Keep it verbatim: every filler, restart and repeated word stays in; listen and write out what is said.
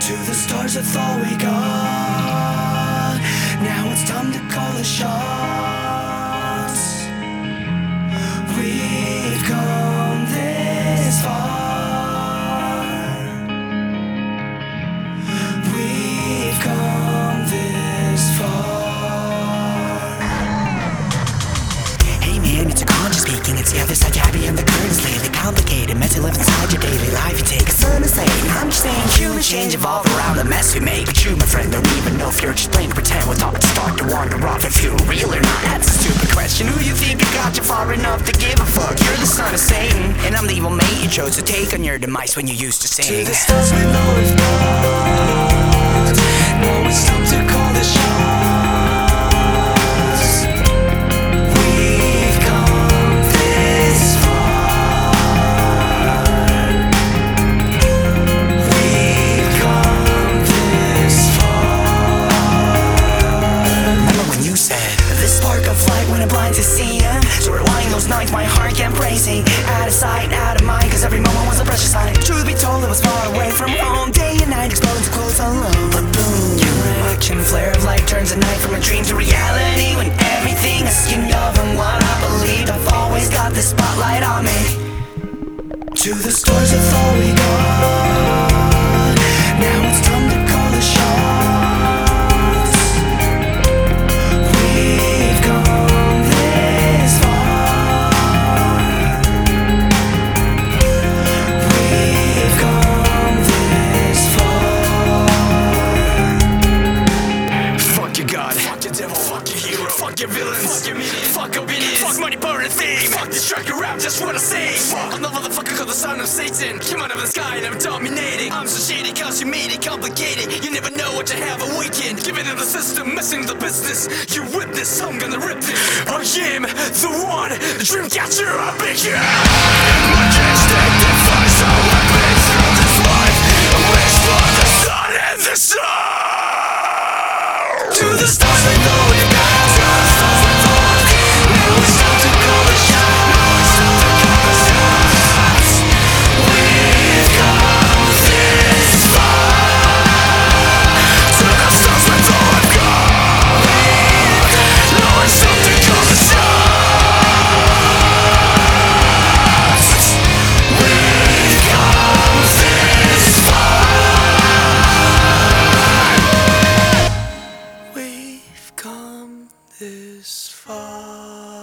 To the stars, that's all we got. Now it's time to call the shots. We've come this far. We've come this far. Hey man, it's a conscious speaking. It's the other side, happy and the curtains lately complicated. Meant to live inside your daily life. You take a son and say, I'm just saying human change evolve around the mess we make. But you, my friend, don't even know if you're just playing pretend. With thoughts start to wander off if you're real or not. That's a stupid question. Who you think got you far enough to give a fuck? You're the son of Satan, and I'm the evil mate you chose to take on your demise when you used to sing. To the stars, we know it's gone. Now it's time to call the shots. We've come this far. We've come this far. Remember when you said, this spark of light when it blinds to see ya. So rewind those nights, my heart kept racing. Out of sight, out of mind, cause every moment was a precious time. Truth be told, it was far away from home. Day and night, exposed to close alone. But boom, your reaction, flare of light turns a night from a dream to reality. When everything I schemed of and what I believed, I've always got the spotlight on me. To the stars, that's all we got. Now it's time to call the shots. We've come this far. We've come this far. Fuck your god, fuck your devil, fuck your hero, fuck your villains, fuck your media, fuck opinions, fuck money, burn and theme, fuck this track of rap, just what I say. Fuck. I'm the motherfucker called the son of Satan. Came out of the sky and I'm dominating. I'm so shady cause you made it complicated. You never know what you have awakened. Giving in the system, messing the business. You witness, I'm gonna rip this. I am the one, the dream catcher, I begin. Majestic defies all weapons through this life. I wish for the sun and the sun. To the stars, I know you got. Now it's time to call the shots. We've come this far. To the stars, that's all I've got. Now it's time to call the shots. We've come this far. We've come this far.